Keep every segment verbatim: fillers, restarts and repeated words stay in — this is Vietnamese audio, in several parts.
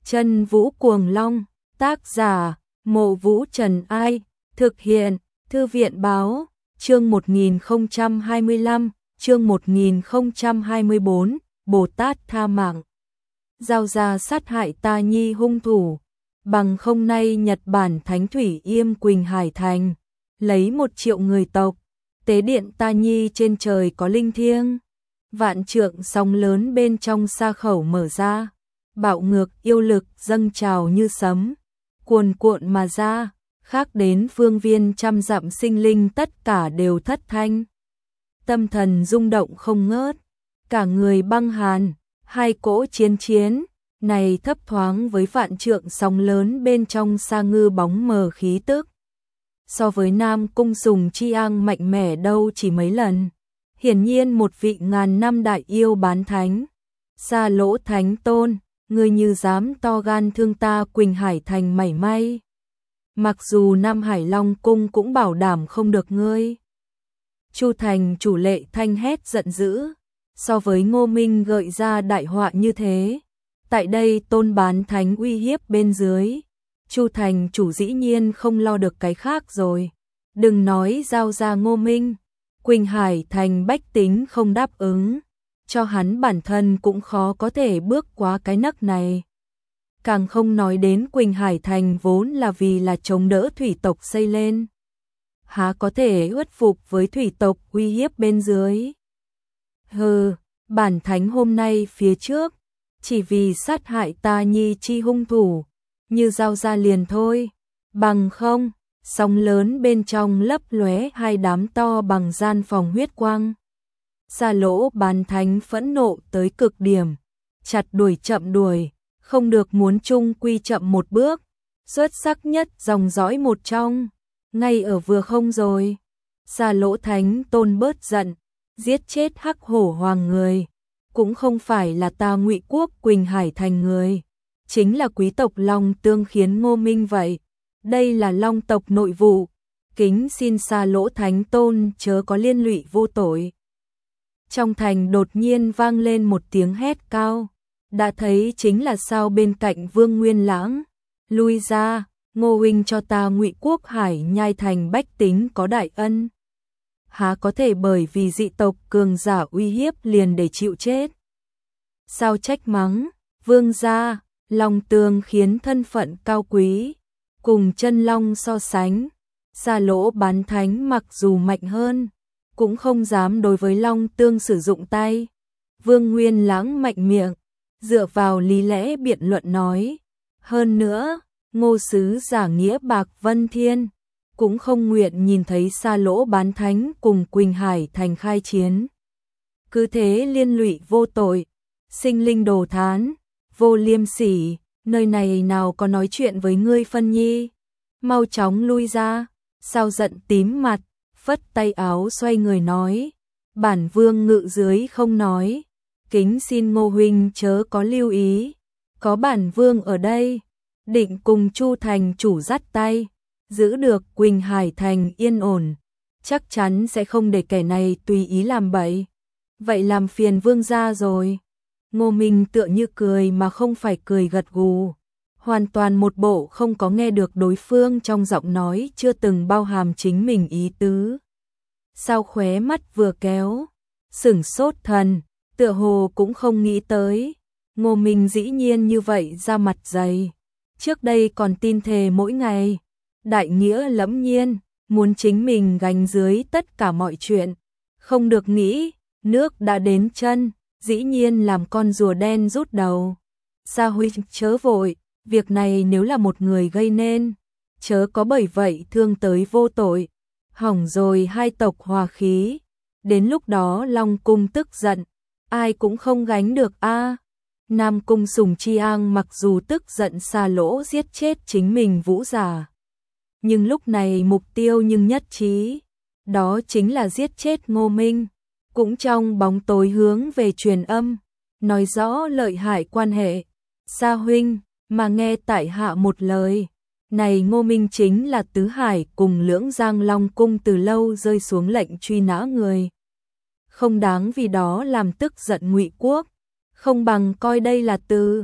Chân Vũ Cuồng Long, tác giả, Mộ Vũ Trần Ai, thực hiện, Thư viện Báo, chương một nghìn không trăm hai mươi lăm, chương một nghìn không trăm hai mươi bốn, Bồ Tát tha mạng. Giao ra sát hại ta nhi hung thủ, bằng không nay Nhật Bản Thánh Thủy Yêm Quỳnh Hải Thành, lấy một triệu người tộc, tế điện ta nhi trên trời có linh thiêng. Vạn trượng sóng lớn bên trong sa khẩu mở ra, bạo ngược yêu lực dâng trào như sấm, cuồn cuộn mà ra, khác đến phương viên trăm dặm sinh linh tất cả đều thất thanh. Tâm thần rung động không ngớt, cả người băng hàn, hai cỗ chiến chiến, này thấp thoáng với vạn trượng sóng lớn bên trong sa ngư bóng mờ khí tức. So với Nam Cung Sùng Chi Ang mạnh mẽ đâu chỉ mấy lần. Hiển nhiên một vị ngàn năm đại yêu bán thánh. Sa Lỗ Thánh Tôn, ngươi như dám to gan thương ta Quỳnh Hải Thành mảy may. Mặc dù Nam Hải Long Cung cũng bảo đảm không được ngươi. Chu Thành chủ Lệ Thanh hét giận dữ, so với Ngô Minh gợi ra đại họa như thế. Tại đây tôn bán thánh uy hiếp bên dưới, Chu Thành chủ dĩ nhiên không lo được cái khác rồi. Đừng nói giao ra Ngô Minh, Quỳnh Hải Thành bách tính không đáp ứng, cho hắn bản thân cũng khó có thể bước qua cái nấc này. Càng không nói đến Quỳnh Hải Thành vốn là vì là chống đỡ thủy tộc xây lên. Há có thể uất phục với thủy tộc uy hiếp bên dưới. Hừ, bản thánh hôm nay phía trước, chỉ vì sát hại ta nhi chi hung thủ, như giao ra liền thôi, bằng không, sóng lớn bên trong lấp lóe hai đám to bằng gian phòng huyết quang. Sa Lỗ bán thánh phẫn nộ tới cực điểm, chặt đuổi chậm đuổi, không được muốn chung quy chậm một bước, xuất sắc nhất dòng dõi một trong, ngay ở vừa không rồi. Sa Lỗ Thánh Tôn bớt giận, giết chết Hắc Hổ Hoàng người, cũng không phải là ta Ngụy Quốc Quỳnh Hải Thành người, chính là quý tộc Long Tương khiến Ngô Minh vậy. Đây là Long tộc nội vụ, kính xin Sa Lỗ Thánh Tôn chớ có liên lụy vô tội. Trong thành đột nhiên vang lên một tiếng hét cao, đã thấy chính là sao bên cạnh Vương Nguyên Lãng. Lui ra, Ngô huynh cho ta Ngụy Quốc Hải Nhai thành bách tính có đại ân, há có thể bởi vì dị tộc cường giả uy hiếp liền để chịu chết. Sao trách mắng, vương gia, Long Tương khiến thân phận cao quý, cùng chân long so sánh, Sa Lỗ bán thánh mặc dù mạnh hơn, cũng không dám đối với Long Tương sử dụng tay. Vương Nguyên Lãng mạnh miệng, dựa vào lý lẽ biện luận nói, hơn nữa, Ngô sứ giả nghĩa bạc Vân Thiên, cũng không nguyện nhìn thấy Sa Lỗ bán thánh cùng Quỳnh Hải Thành khai chiến. Cứ thế liên lụy vô tội, sinh linh đồ thán, vô liêm sỉ, nơi này nào có nói chuyện với ngươi phân nhi, mau chóng lui ra. Sao giận tím mặt, phất tay áo xoay người nói, bản vương ngự dưới không nói, kính xin Ngô huynh chớ có lưu ý, có bản vương ở đây, định cùng Chu Thành chủ dắt tay, giữ được Quỳnh Hải Thành yên ổn, chắc chắn sẽ không để kẻ này tùy ý làm bậy. Vậy làm phiền vương gia rồi. Ngô Minh tựa như cười mà không phải cười gật gù, hoàn toàn một bộ không có nghe được đối phương trong giọng nói chưa từng bao hàm chính mình ý tứ. Sao khóe mắt vừa kéo, sửng sốt thần, tựa hồ cũng không nghĩ tới, Ngô Minh dĩ nhiên như vậy ra mặt dày. Trước đây còn tin thề mỗi ngày, đại nghĩa lẫm nhiên, muốn chính mình gánh dưới tất cả mọi chuyện, không được nghĩ, nước đã đến chân, dĩ nhiên làm con rùa đen rút đầu. Sa huynh chớ vội, việc này nếu là một người gây nên, chớ có bởi vậy thương tới vô tội, hỏng rồi hai tộc hòa khí, đến lúc đó Long Cung tức giận, ai cũng không gánh được a. À, Nam Cung Sùng Chi Ang mặc dù tức giận Sa Lỗ giết chết chính mình vũ giả, nhưng lúc này mục tiêu nhưng nhất trí, đó chính là giết chết Ngô Minh, cũng trong bóng tối hướng về truyền âm, nói rõ lợi hại quan hệ. Sa huynh, mà nghe tại hạ một lời, này Ngô Minh chính là Tứ Hải cùng Lưỡng Giang Long Cung từ lâu rơi xuống lệnh truy nã người, không đáng vì đó làm tức giận Ngụy Quốc, không bằng coi đây là từ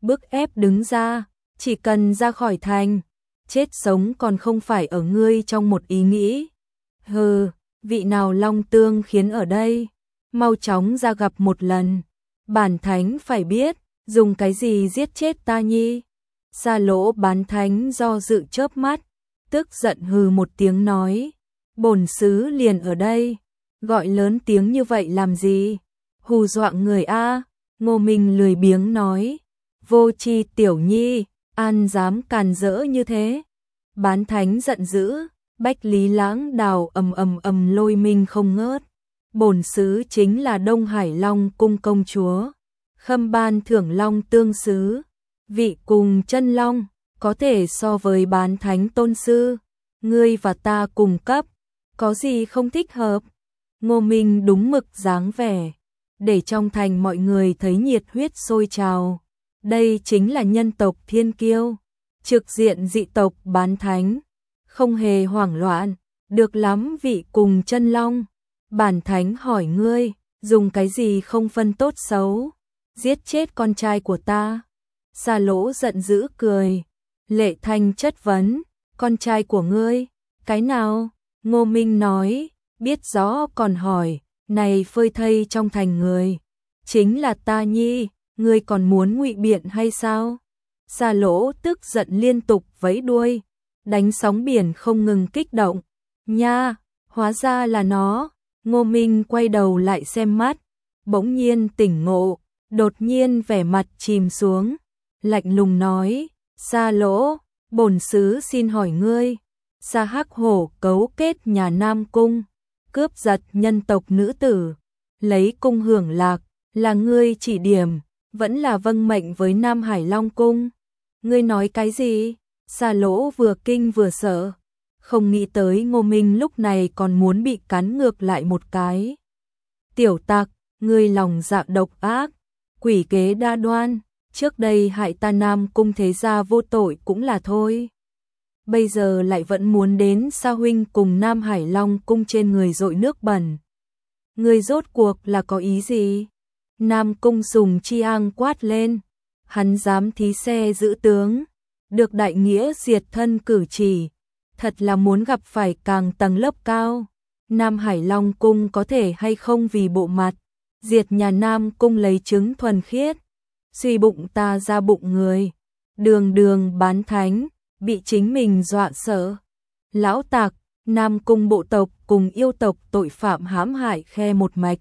bức ép đứng ra, chỉ cần ra khỏi thành, chết sống còn không phải ở ngươi trong một ý nghĩ. Hừ, vị nào long tương khiến ở đây, mau chóng ra gặp một lần, bản thánh phải biết, dùng cái gì giết chết ta nhi. Xa Lỗ Bán Thánh do dự chớp mắt, tức giận hừ một tiếng nói, bổn sứ liền ở đây, gọi lớn tiếng như vậy làm gì, hù dọa người a. Ngô Minh lười biếng nói, vô tri tiểu nhi, an dám càn rỡ như thế. Bán Thánh giận dữ, Bách Lý Lãng Đào ầm ầm ầm lôi minh không ngớt. Bổn sứ chính là Đông Hải Long cung công chúa, khâm ban thưởng long tương sứ, vị cùng chân long, có thể so với Bán Thánh tôn sư, ngươi và ta cùng cấp, có gì không thích hợp. Ngô Minh đúng mực dáng vẻ, để trong thành mọi người thấy nhiệt huyết sôi trào. Đây chính là nhân tộc thiên kiêu, trực diện dị tộc Bán Thánh, không hề hoảng loạn, được lắm vị cùng chân long. Bản thánh hỏi ngươi, dùng cái gì không phân tốt xấu, giết chết con trai của ta. Xa Lỗ giận dữ cười, Lệ Thanh chất vấn, con trai của ngươi, cái nào? Ngô Minh nói, biết rõ còn hỏi, này phơi thây trong thành người, chính là ta nhi, ngươi còn muốn ngụy biện hay sao? Xa Lỗ tức giận liên tục vẫy đuôi, đánh sóng biển không ngừng kích động. Nha, hóa ra là nó. Ngô Minh quay đầu lại xem mắt, bỗng nhiên tỉnh ngộ, đột nhiên vẻ mặt chìm xuống, lạnh lùng nói, Xa Lỗ, bổn sứ xin hỏi ngươi, Sa Hắc Hổ cấu kết nhà Nam Cung, cướp giật nhân tộc nữ tử, lấy cung hưởng lạc, là ngươi chỉ điểm, vẫn là vâng mệnh với Nam Hải Long Cung. Ngươi nói cái gì? Sa Lỗ vừa kinh vừa sợ, không nghĩ tới Ngô Minh lúc này còn muốn bị cắn ngược lại một cái. Tiểu tặc, ngươi lòng dạ độc ác, quỷ kế đa đoan, trước đây hại ta Nam Cung thế gia vô tội cũng là thôi. Bây giờ lại vẫn muốn đến Sa huynh cùng Nam Hải Long Cung trên người dội nước bẩn. Ngươi rốt cuộc là có ý gì? Nam Cung Sùng Chi Ang quát lên, hắn dám thí xe giữ tướng, được đại nghĩa diệt thân cử chỉ, thật là muốn gặp phải càng tầng lớp cao. Nam Hải Long Cung có thể hay không vì bộ mặt, diệt nhà Nam Cung lấy chứng thuần khiết, suy bụng ta ra bụng người, đường đường Bán Thánh, bị chính mình dọa sợ. Lão tặc, Nam Cung bộ tộc cùng yêu tộc tội phạm hãm hại khe một mạch,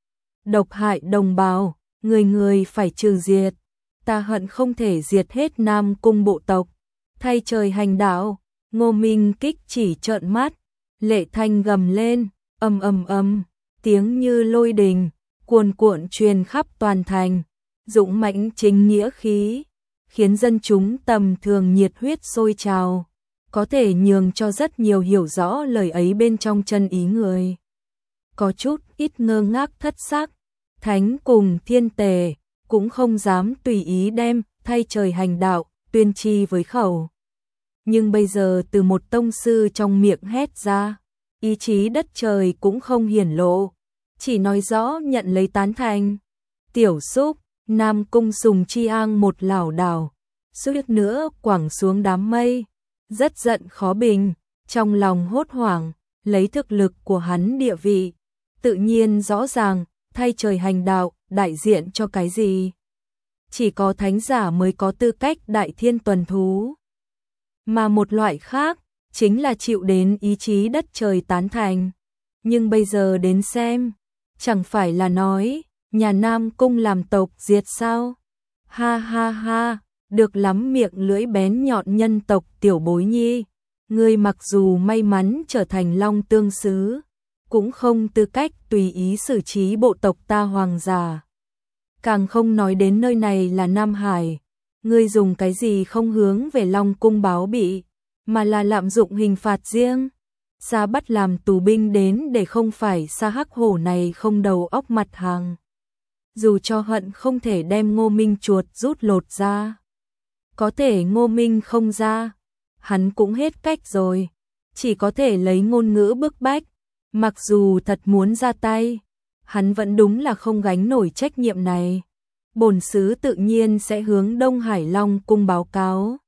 độc hại đồng bào, người người phải trừ diệt. Ta hận không thể diệt hết Nam Cung bộ tộc, thay trời hành đạo. Ngô Minh kích chỉ trợn mắt, Lệ Thanh gầm lên, ầm ầm ầm, tiếng như lôi đình, cuồn cuộn truyền khắp toàn thành, dũng mãnh chính nghĩa khí, khiến dân chúng tầm thường nhiệt huyết sôi trào, có thể nhường cho rất nhiều hiểu rõ lời ấy bên trong chân ý người. Có chút ít ngơ ngác thất sắc, Thánh cùng Thiên Tề cũng không dám tùy ý đem thay trời hành đạo tuyên chi với khẩu. Nhưng bây giờ từ một tông sư trong miệng hét ra, ý chí đất trời cũng không hiển lộ, chỉ nói rõ nhận lấy tán thành. Tiểu Súc, Nam Cung Sùng Chi Ang một lảo đảo, suýt nữa quẳng xuống đám mây, rất giận khó bình, trong lòng hốt hoảng, lấy thực lực của hắn địa vị, tự nhiên rõ ràng, thay trời hành đạo, đại diện cho cái gì? Chỉ có thánh giả mới có tư cách đại thiên tuần thú. Mà một loại khác, chính là chịu đến ý chí đất trời tán thành. Nhưng bây giờ đến xem, chẳng phải là nói, nhà Nam Cung làm tộc diệt sao? Ha ha ha, được lắm miệng lưỡi bén nhọn nhân tộc tiểu bối nhi. Ngươi mặc dù may mắn trở thành Long Tương Sứ, cũng không tư cách tùy ý xử trí bộ tộc ta hoàng giả. Càng không nói đến nơi này là Nam Hải. Ngươi dùng cái gì không hướng về Long Cung báo bị, mà là lạm dụng hình phạt riêng. Sa bắt làm tù binh đến để không phải Sa Hắc Hổ này không đầu óc mặt hàng. Dù cho hận không thể đem Ngô Minh chuột rút lột ra. Có thể Ngô Minh không ra, hắn cũng hết cách rồi. Chỉ có thể lấy ngôn ngữ bức bách. Mặc dù thật muốn ra tay, hắn vẫn đúng là không gánh nổi trách nhiệm này. bổn sứ tự nhiên sẽ hướng Đông Hải Long cung báo cáo.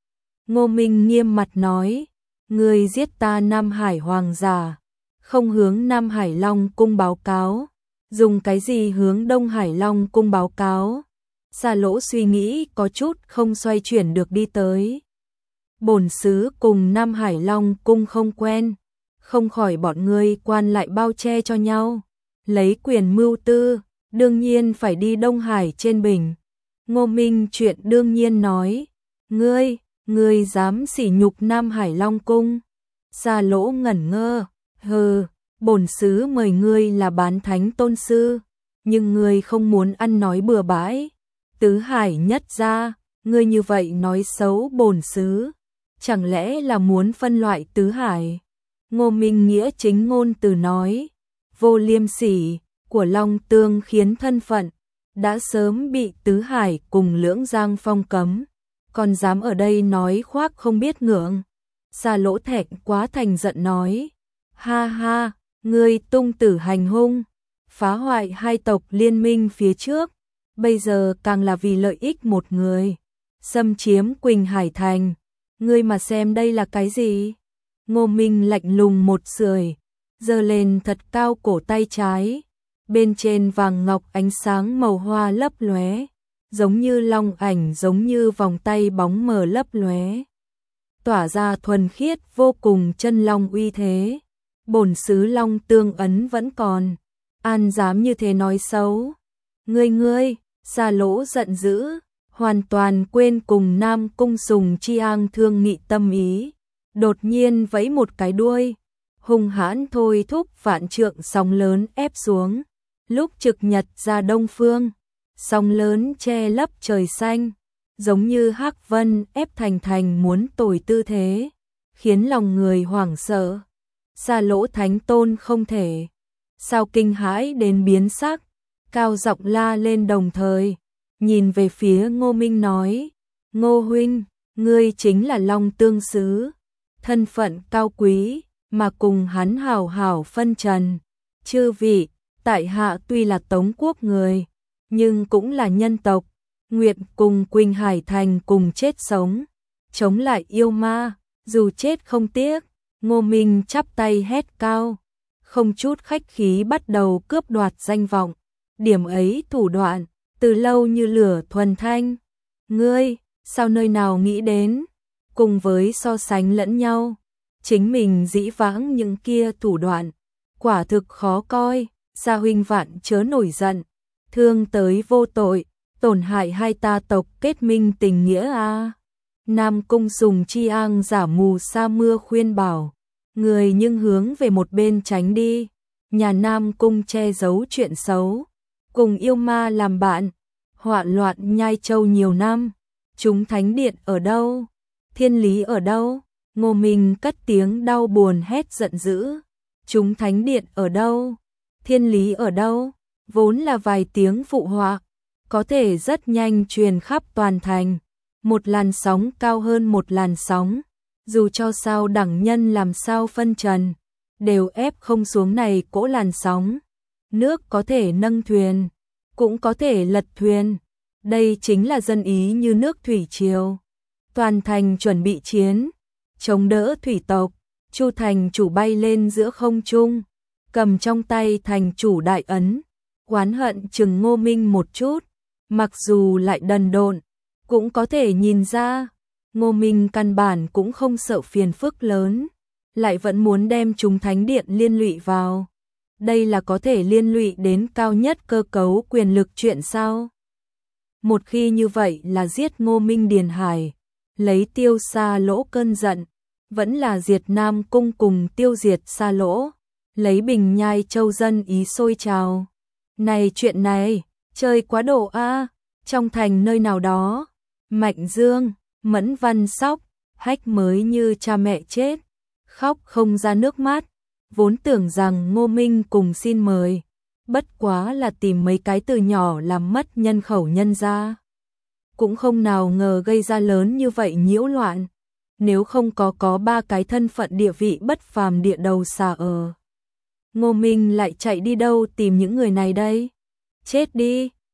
Ngô Minh nghiêm mặt nói, ngươi giết ta Nam Hải hoàng giả, không hướng Nam Hải Long cung báo cáo, dùng cái gì hướng Đông Hải Long cung báo cáo? Xa Lỗ suy nghĩ có chút không xoay chuyển được đi tới. Bổn sứ cùng Nam Hải Long cung không quen, không khỏi bọn ngươi quan lại bao che cho nhau, lấy quyền mưu tư, đương nhiên phải đi Đông Hải trên bình. Ngô Minh chuyện đương nhiên nói, ngươi, ngươi dám sỉ nhục Nam Hải Long cung? Xa Lỗ ngẩn ngơ, hừ, bổn sứ mời ngươi là bán thánh tôn sư, nhưng ngươi không muốn ăn nói bừa bãi. Tứ Hải nhất gia, ngươi như vậy nói xấu bổn sứ, chẳng lẽ là muốn phân loại Tứ Hải? Ngô Minh nghĩa chính ngôn từ nói, vô liêm sỉ của Long Tương khiến thân phận đã sớm bị Tứ Hải cùng Lưỡng Giang phong cấm, còn dám ở đây nói khoác không biết ngượng. Xa Lỗ thẹn quá thành giận nói, ha ha, ngươi tung tử hành hung, phá hoại hai tộc liên minh phía trước, bây giờ càng là vì lợi ích một người, xâm chiếm Quỳnh Hải Thành, ngươi mà xem đây là cái gì? Ngô Minh lạnh lùng một sưởi, giơ lên thật cao cổ tay trái, bên trên vàng ngọc ánh sáng màu hoa lấp lóe, giống như long ảnh, giống như vòng tay bóng mờ lấp lóe, tỏa ra thuần khiết vô cùng chân long uy thế. Bổn sứ Long Tương ấn vẫn còn, an dám như thế nói xấu? Ngươi ngươi, Xa Lỗ giận dữ, hoàn toàn quên cùng Nam Cung Sùng Chi Ang thương nghị tâm ý, đột nhiên vẫy một cái đuôi, hung hãn thôi thúc vạn trượng sóng lớn ép xuống. Lúc trực nhật ra đông phương, sóng lớn che lấp trời xanh, giống như hắc vân ép thành thành muốn tồi tư thế, khiến lòng người hoảng sợ. Xa Lỗ thánh tôn không thể sao kinh hãi đến biến sắc, cao giọng la lên, đồng thời nhìn về phía Ngô Minh nói, Ngô huynh, ngươi chính là Long Tương sứ, thân phận cao quý, mà cùng hắn hảo hảo phân trần. Chư vị, tại hạ tuy là Tống quốc người, nhưng cũng là nhân tộc, nguyện cùng Quỳnh Hải Thành cùng chết sống, chống lại yêu ma, dù chết không tiếc. Ngô Minh chắp tay hét cao, không chút khách khí bắt đầu cướp đoạt danh vọng, điểm ấy thủ đoạn, từ lâu như lửa thuần thanh. Ngươi, sao nơi nào nghĩ đến, cùng với so sánh lẫn nhau, chính mình dĩ vãng những kia thủ đoạn, quả thực khó coi. Xa huynh vạn chớ nổi giận, thương tới vô tội, tổn hại hai ta tộc kết minh tình nghĩa a. À. Nam Cung Sùng Chi Ang giả mù sa mưa khuyên bảo, người nhưng hướng về một bên tránh đi, nhà Nam Cung che giấu chuyện xấu, cùng yêu ma làm bạn, hoạn loạn Nhai Châu nhiều năm, chúng thánh điện ở đâu, thiên lý ở đâu? Ngô Minh cất tiếng đau buồn hét giận dữ, chúng thánh điện ở đâu, thiên lý ở đâu? Vốn là vài tiếng phụ họa, có thể rất nhanh truyền khắp toàn thành, một làn sóng cao hơn một làn sóng, dù cho sao đẳng nhân làm sao phân trần, đều ép không xuống này cỗ làn sóng. Nước có thể nâng thuyền, cũng có thể lật thuyền, đây chính là dân ý như nước thủy triều. Toàn thành chuẩn bị chiến, chống đỡ thủy tộc. Chu thành chủ bay lên giữa không trung, cầm trong tay thành chủ đại ấn, oán hận chừng Ngô Minh một chút, mặc dù lại đần độn, cũng có thể nhìn ra, Ngô Minh căn bản cũng không sợ phiền phức lớn, lại vẫn muốn đem chúng thánh điện liên lụy vào. Đây là có thể liên lụy đến cao nhất cơ cấu quyền lực chuyện sao? Một khi như vậy là giết Ngô Minh Điền Hải, lấy tiêu Xa Lỗ cơn giận, vẫn là diệt Nam Cung cùng tiêu diệt Xa Lỗ, lấy bình Nhai Châu dân ý sôi trào. Này chuyện này, chơi quá độ a. Trong thành nơi nào đó, Mạnh Dương, Mẫn Văn Sóc, Hách mới như cha mẹ chết, khóc không ra nước mắt, vốn tưởng rằng Ngô Minh cùng xin mời, bất quá là tìm mấy cái từ nhỏ làm mất nhân khẩu nhân ra, cũng không nào ngờ gây ra lớn như vậy nhiễu loạn. Nếu không có có ba cái thân phận địa vị bất phàm địa đầu xà ở, Ngô Minh lại chạy đi đâu tìm những người này đây? Chết đi,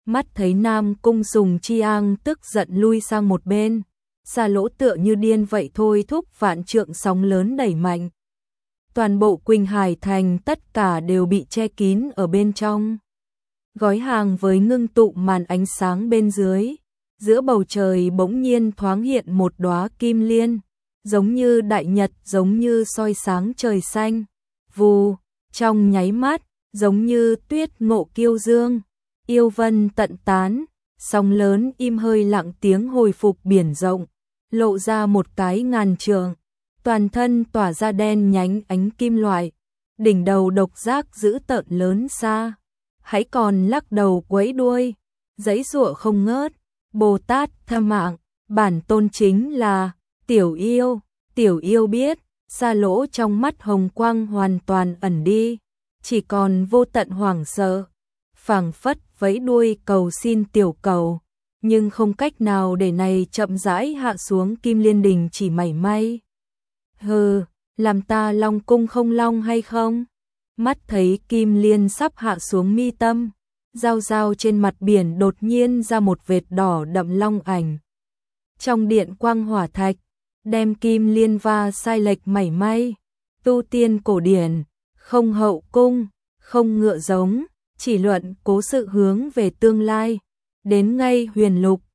Mắt thấy Nam Cung Sùng Chiang tức giận lui sang một bên, Xa Lỗ tựa như điên vậy thôi thúc vạn trượng sóng lớn đẩy mạnh. Toàn bộ Quỳnh Hải Thành tất cả đều bị che kín ở bên trong. Gói hàng với ngưng tụ màn ánh sáng bên dưới, giữa bầu trời bỗng nhiên thoáng hiện một đóa kim liên, giống như đại nhật, giống như soi sáng trời xanh. Vù, trong nháy mắt, giống như tuyết ngộ kiêu dương, yêu vân tận tán, sóng lớn im hơi lặng tiếng hồi phục biển rộng, lộ ra một cái ngàn trượng, toàn thân tỏa ra đen nhánh ánh kim loại, đỉnh đầu độc giác dữ tợn lớn xa, hãy còn lắc đầu quấy đuôi, giãy giụa không ngớt. Bồ Tát tha mạng, bản tôn chính là Tiểu Yêu. Tiểu Yêu biết, Xa Lỗ trong mắt hồng quang hoàn toàn ẩn đi, chỉ còn vô tận hoảng sợ, phảng phất vẫy đuôi cầu xin tiểu cầu, nhưng không cách nào để này chậm rãi hạ xuống kim liên đình chỉ mảy may. Hừ, làm ta long cung không long hay không? Mắt thấy kim liên sắp hạ xuống mi tâm, giao giao trên mặt biển đột nhiên ra một vệt đỏ đậm long ảnh. Trong điện quang hỏa thạch, đem kim liên va sai lệch mảy may. Tu tiên cổ điển, không hậu cung, không ngựa giống, chỉ luận cố sự hướng về tương lai. Đến ngay huyền lục,